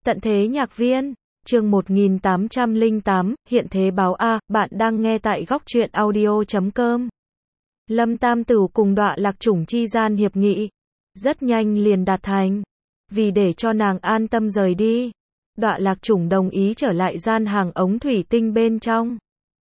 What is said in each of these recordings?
Tận thế nhạc viên, chương 1808, hiện thế báo A, bạn đang nghe tại góc truyện audio.com. Lâm Tam Tửu cùng Đọa Lạc Chủng chi gian hiệp nghị, rất nhanh liền đạt thành. Vì để cho nàng an tâm rời đi, Đọa Lạc Chủng đồng ý trở lại gian hàng ống thủy tinh bên trong.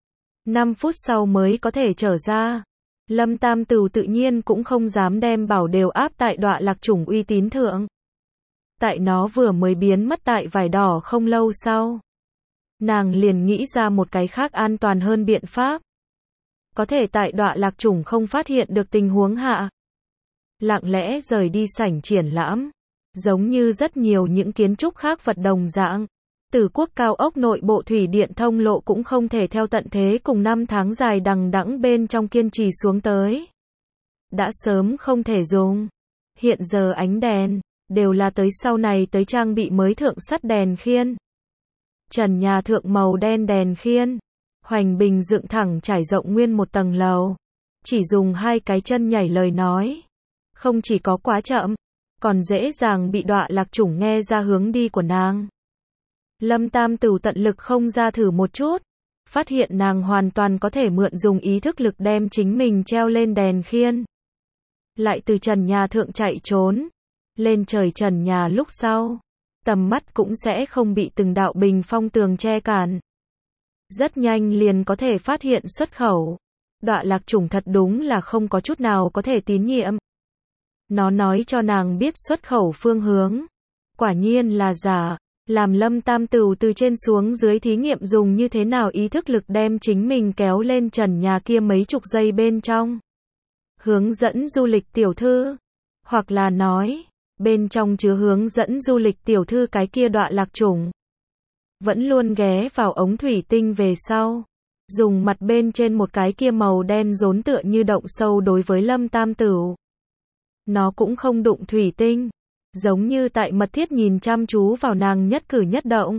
5 phút sau mới có thể trở ra. Lâm Tam Tửu tự nhiên cũng không dám đem bảo đều áp tại Đọa Lạc Chủng uy tín thượng. Tại nó vừa mới biến mất tại vải đỏ không lâu sau, nàng liền nghĩ ra một cái khác an toàn hơn biện pháp. Có thể tại Đọa Lạc Chủng không phát hiện được tình huống hạ, lặng lẽ rời đi sảnh triển lãm, giống như rất nhiều những kiến trúc khác vật đồng dạng. Tử Quốc cao ốc nội bộ thủy điện thông lộ cũng không thể theo tận thế cùng 5 tháng dài đằng đẵng bên trong kiên trì xuống tới. Đã sớm không thể dùng. Hiện giờ ánh đèn đều là tới sau này tới trang bị mới thượng sắt đèn khiên. Trần nhà thượng màu đen đèn khiên, hoành bình dựng thẳng trải rộng nguyên một tầng lầu. Chỉ dùng 2 cái chân nhảy lời nói, không chỉ có quá chậm, còn dễ dàng bị Đọa Lạc Chủng nghe ra hướng đi của nàng. Lâm Tam Tửu tận lực không ra thử một chút, phát hiện nàng hoàn toàn có thể mượn dùng ý thức lực đem chính mình treo lên đèn khiên. Lại từ trần nhà thượng chạy trốn. Lên trời trần nhà lúc sau, tầm mắt cũng sẽ không bị từng đạo bình phong tường che cản. Rất nhanh liền có thể phát hiện xuất khẩu. Đọa Lạc Chủng thật đúng là không có chút nào có thể tín nhiệm. Nó nói cho nàng biết xuất khẩu phương hướng. Quả nhiên là giả. Làm Lâm Tam Tửu từ trên xuống dưới thí nghiệm dùng như thế nào ý thức lực đem chính mình kéo lên trần nhà kia mấy chục giây bên trong. Hướng dẫn du lịch tiểu thư. Hoặc là nói, bên trong chứa hướng dẫn du lịch tiểu thư cái kia Đọa Lạc Chủng. Vẫn luôn ghé vào ống thủy tinh về sau. Dùng mặt bên trên một cái kia màu đen rốn tựa như động sâu đối với Lâm Tam Tửu. Nó cũng không đụng thủy tinh. Giống như tại mật thiết nhìn chăm chú vào nàng nhất cử nhất động.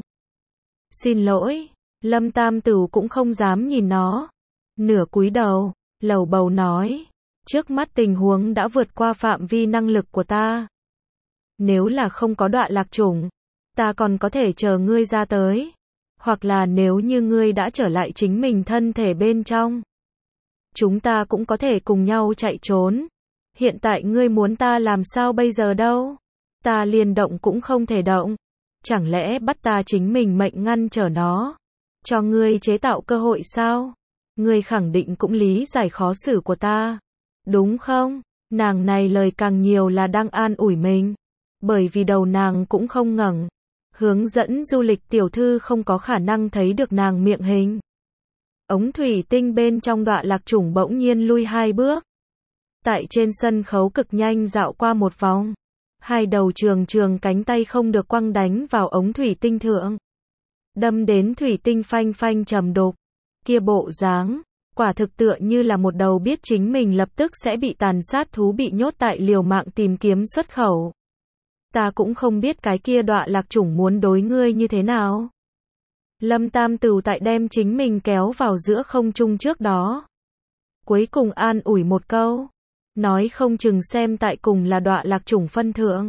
Xin lỗi, Lâm Tam Tửu cũng không dám nhìn nó. Nửa cúi đầu, lầu bầu nói. Trước mắt tình huống đã vượt qua phạm vi năng lực của ta. Nếu là không có Đọa Lạc Chủng, ta còn có thể chờ ngươi ra tới. Hoặc là nếu như ngươi đã trở lại chính mình thân thể bên trong, chúng ta cũng có thể cùng nhau chạy trốn. Hiện tại ngươi muốn ta làm sao bây giờ đâu? Ta liền động cũng không thể động. Chẳng lẽ bắt ta chính mình mệnh ngăn trở nó? Cho ngươi chế tạo cơ hội sao? Ngươi khẳng định cũng lý giải khó xử của ta. Đúng không? Nàng này lời càng nhiều là đang an ủi mình. Bởi vì đầu nàng cũng không ngẩng. Hướng dẫn du lịch tiểu thư không có khả năng thấy được nàng miệng hình. Ống thủy tinh bên trong Đọa Lạc Chủng bỗng nhiên lui 2 bước. Tại trên sân khấu cực nhanh dạo qua một vòng. 2 đầu trường cánh tay không được quăng đánh vào ống thủy tinh thượng. Đâm đến thủy tinh phanh phanh trầm đục. Kia bộ dáng, quả thực tựa như là một đầu biết chính mình lập tức sẽ bị tàn sát thú bị nhốt tại liều mạng tìm kiếm xuất khẩu. Ta cũng không biết cái kia Đọa Lạc Chủng muốn đối ngươi như thế nào. Lâm Tam Tửu tại đem chính mình kéo vào giữa không trung trước đó. Cuối cùng an ủi một câu. Nói không chừng xem tại cùng là Đọa Lạc Chủng phân thượng.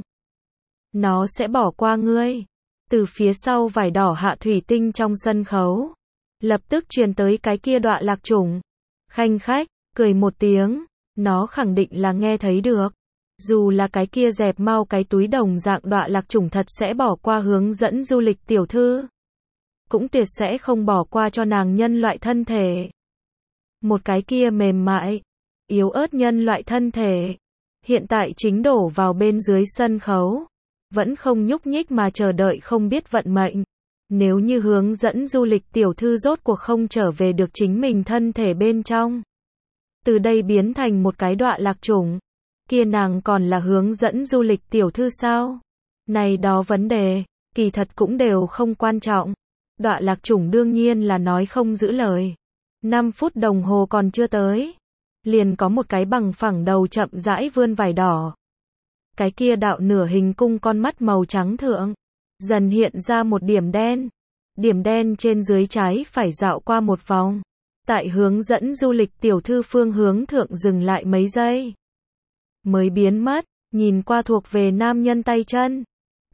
Nó sẽ bỏ qua ngươi. Từ phía sau vải đỏ hạ thủy tinh trong sân khấu. Lập tức truyền tới cái kia Đọa Lạc Chủng. Khanh khách, cười một tiếng. Nó khẳng định là nghe thấy được. Dù là cái kia dẹp mau cái túi đồng dạng Đọa Lạc Chủng thật sẽ bỏ qua hướng dẫn du lịch tiểu thư. Cũng tuyệt sẽ không bỏ qua cho nàng nhân loại thân thể. Một cái kia mềm mại, yếu ớt nhân loại thân thể. Hiện tại chính đổ vào bên dưới sân khấu. Vẫn không nhúc nhích mà chờ đợi không biết vận mệnh. Nếu như hướng dẫn du lịch tiểu thư rốt cuộc không trở về được chính mình thân thể bên trong. Từ đây biến thành một cái Đọa Lạc Chủng. Kia nàng còn là hướng dẫn du lịch tiểu thư sao? Này đó vấn đề, kỳ thật cũng đều không quan trọng. Đọa Lạc Chủng đương nhiên là nói không giữ lời. 5 phút đồng hồ còn chưa tới. Liền có một cái bằng phẳng đầu chậm rãi vươn vải đỏ. Cái kia đạo nửa hình cung con mắt màu trắng thượng. Dần hiện ra một điểm đen. Điểm đen trên dưới trái phải dạo qua một vòng. Tại hướng dẫn du lịch tiểu thư phương hướng thượng dừng lại mấy giây. Mới biến mất, nhìn qua thuộc về nam nhân tay chân.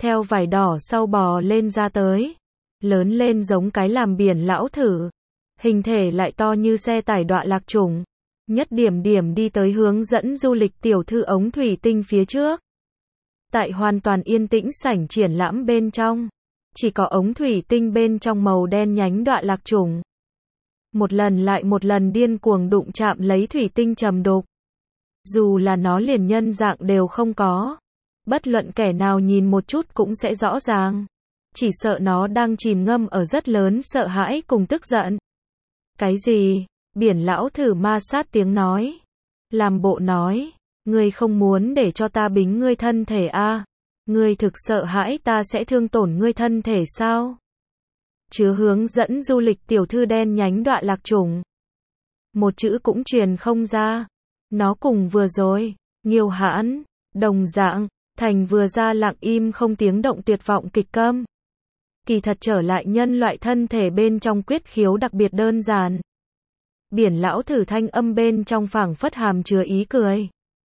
theo vải đỏ sau bò lên ra tới. Lớn lên giống cái làm biển lão thử. Hình thể lại to như xe tải đọa lạc chủng. Nhất điểm điểm đi tới hướng dẫn du lịch tiểu thư ống thủy tinh phía trước. Tại hoàn toàn yên tĩnh sảnh triển lãm bên trong. Chỉ có ống thủy tinh bên trong màu đen nhánh đọa lạc chủng. Một lần lại một lần điên cuồng đụng chạm lấy thủy tinh trầm đục. Dù là nó liền nhân dạng đều không có. Bất luận kẻ nào nhìn một chút cũng sẽ rõ ràng. Chỉ sợ nó đang chìm ngâm ở rất lớn sợ hãi cùng tức giận. Cái gì? Biển lão thử ma sát tiếng nói. Làm bộ nói. Ngươi không muốn để cho ta bính ngươi thân thể à? Ngươi thực sợ hãi ta sẽ thương tổn ngươi thân thể sao? Chứa hướng dẫn du lịch tiểu thư đen nhánh đọa lạc chủng. Một chữ cũng truyền không ra. Nó cùng vừa rồi, Nghiêu hãn, đồng dạng, thành vừa ra lặng im không tiếng động tuyệt vọng kịch câm. Kỳ thật trở lại nhân loại thân thể bên trong quyết khiếu đặc biệt đơn giản. Biển lão thử thanh âm bên trong phảng phất hàm chứa ý cười.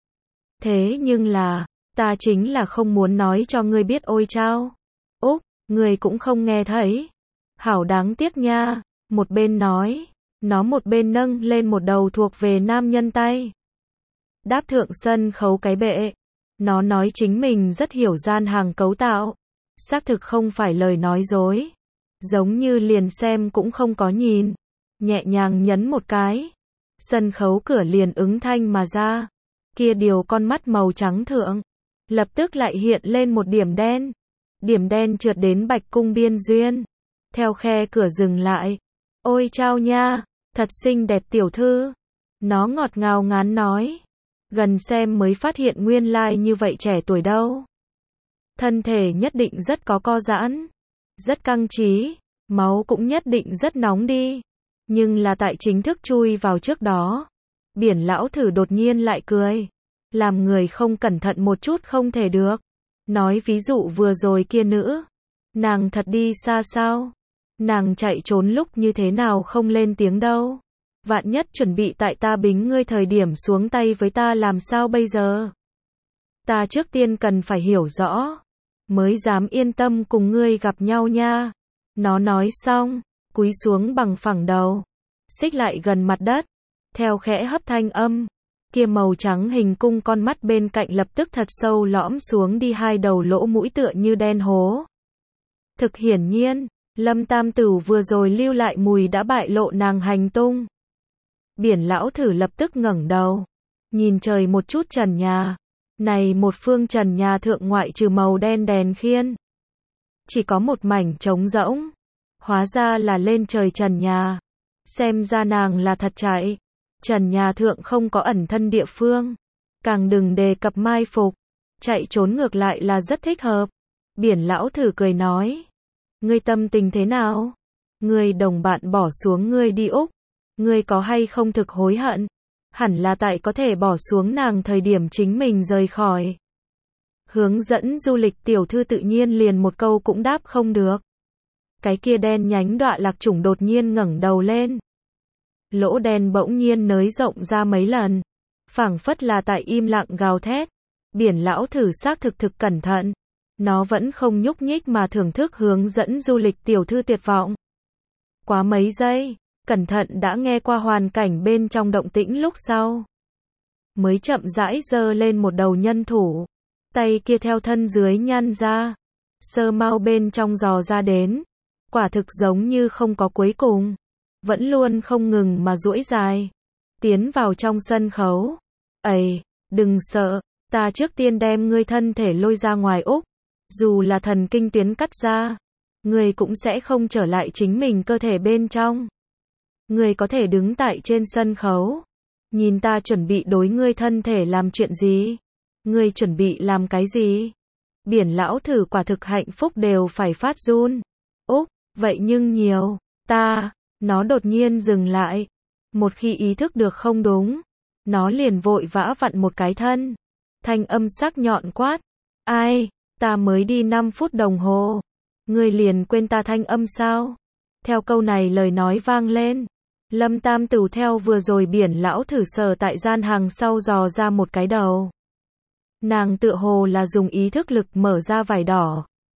Thế nhưng là, ta chính là không muốn nói cho ngươi biết ôi chao. Úc, ngươi cũng không nghe thấy. Hảo đáng tiếc nha, một bên nói, nó một bên nâng lên một đầu thuộc về nam nhân tay. Đáp thượng sân khấu cái bệ. Nó nói chính mình rất hiểu gian hàng cấu tạo. Xác thực không phải lời nói dối. Giống như liền xem cũng không có nhìn. Nhẹ nhàng nhấn một cái. Sân khấu cửa liền ứng thanh mà ra. Kia điều con mắt màu trắng thượng. Lập tức lại hiện lên một điểm đen. Điểm đen trượt đến bạch cung biên duyên. Theo khe cửa dừng lại. Ôi chao nha, thật xinh đẹp tiểu thư. Nó ngọt ngào ngán nói. Gần xem mới phát hiện nguyên lai như vậy trẻ tuổi đâu. Thân thể nhất định rất có co giãn. Rất căng trí. Máu cũng nhất định rất nóng đi. Nhưng là tại chính thức chui vào trước đó. Biển lão thử đột nhiên lại cười. Làm người không cẩn thận một chút không thể được. Nói ví dụ vừa rồi kia nữ. Nàng thật đi xa sao? Nàng chạy trốn lúc như thế nào không lên tiếng đâu. Vạn nhất chuẩn bị tại ta bính ngươi thời điểm xuống tay với ta làm sao bây giờ? Ta trước tiên cần phải hiểu rõ. Mới dám yên tâm cùng ngươi gặp nhau nha. Nó nói xong, cúi xuống bằng phẳng đầu. Xích lại gần mặt đất. Theo khẽ hấp thanh âm. Kia màu trắng hình cung con mắt bên cạnh lập tức thật sâu lõm xuống đi hai đầu lỗ mũi tựa như đen hố. Thực hiển nhiên, Lâm Tam Tửu vừa rồi lưu lại mùi đã bại lộ nàng hành tung. Biển lão thử lập tức ngẩng đầu. Nhìn trời một chút trần nhà. Này một phương trần nhà thượng ngoại trừ màu đen đèn khiên. Chỉ có một mảnh trống rỗng. Hóa ra là lên trời trần nhà. Xem ra nàng là thật chạy. Trần nhà thượng không có ẩn thân địa phương. Càng đừng đề cập mai phục. Chạy trốn ngược lại là rất thích hợp. Biển lão thử cười nói. Ngươi tâm tình thế nào? Ngươi đồng bạn bỏ xuống ngươi đi Úc. Ngươi có hay không thực hối hận? Hẳn là tại có thể bỏ xuống nàng thời điểm chính mình rời khỏi. Hướng dẫn du lịch tiểu thư tự nhiên liền một câu cũng đáp không được. Cái kia đen nhánh đọa lạc chủng đột nhiên ngẩng đầu lên. Lỗ đen bỗng nhiên nới rộng ra mấy lần. Phảng phất là tại im lặng gào thét. Biển lão thử xác thực cẩn thận. Nó vẫn không nhúc nhích mà thưởng thức hướng dẫn du lịch tiểu thư tuyệt vọng. Quá mấy giây, cẩn thận đã nghe qua hoàn cảnh bên trong động tĩnh lúc sau. Mới chậm rãi giơ lên một đầu nhân thủ. Tay kia theo thân dưới nhăn ra. Sơ mau bên trong dò ra đến. Quả thực giống như không có cuối cùng. Vẫn luôn không ngừng mà duỗi dài. Tiến vào trong sân khấu. Ây, đừng sợ, ta trước tiên đem ngươi thân thể lôi ra ngoài Úc. Dù là thần kinh tuyến cắt ra, ngươi cũng sẽ không trở lại chính mình cơ thể bên trong. Ngươi có thể đứng tại trên sân khấu. Nhìn ta chuẩn bị đối ngươi thân thể làm chuyện gì? Ngươi chuẩn bị làm cái gì? Biển lão thử quả thực hạnh phúc đều phải phát run. Úc, vậy nhưng nhiều, nó đột nhiên dừng lại. Một khi ý thức được không đúng, nó liền vội vã vặn một cái thân. Thanh âm sắc nhọn quát. Ai, ta mới đi 5 phút đồng hồ. Ngươi liền quên ta thanh âm sao? Theo câu này lời nói vang lên. Lâm Tam Tửu theo vừa rồi biển lão thử sờ tại gian hàng sau dò ra một cái đầu. Nàng tựa hồ là dùng ý thức lực mở ra vải đỏ.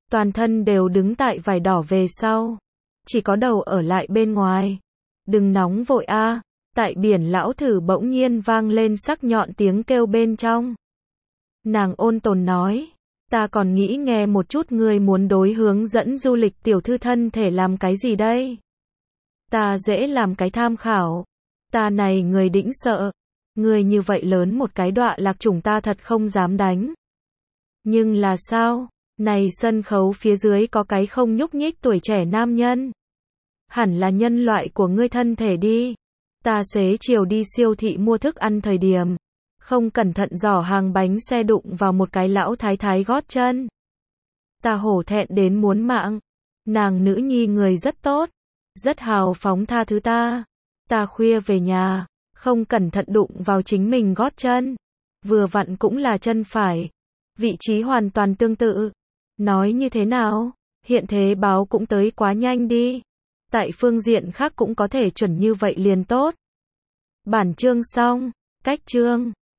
Toàn thân đều đứng tại vải đỏ về sau. Chỉ có đầu ở lại bên ngoài. Đừng nóng vội a. Tại biển lão thử bỗng nhiên vang lên sắc nhọn tiếng kêu bên trong. Nàng ôn tồn nói. Ta còn nghĩ nghe một chút ngươi muốn đối hướng dẫn du lịch tiểu thư thân thể làm cái gì đây? Ta dễ làm cái tham khảo. Ta này người đĩnh sợ. Ngươi như vậy lớn một cái đọa lạc chủng ta thật không dám đánh. Nhưng là sao? Này sân khấu phía dưới có cái không nhúc nhích tuổi trẻ nam nhân. Hẳn là nhân loại của ngươi thân thể đi. Ta xế chiều đi siêu thị mua thức ăn thời điểm. Không cẩn thận giỏ hàng bánh xe đụng vào một cái lão thái thái gót chân. Ta hổ thẹn đến muốn mạng. Nàng nữ nhi người rất tốt. Rất hào phóng tha thứ ta. Ta khuya về nhà. Không cẩn thận đụng vào chính mình gót chân. Vừa vặn cũng là chân phải. Vị trí hoàn toàn tương tự. Nói như thế nào? Hiện thế báo cũng tới quá nhanh đi. Tại phương diện khác cũng có thể chuẩn như vậy liền tốt. Bản chương xong. Cách chương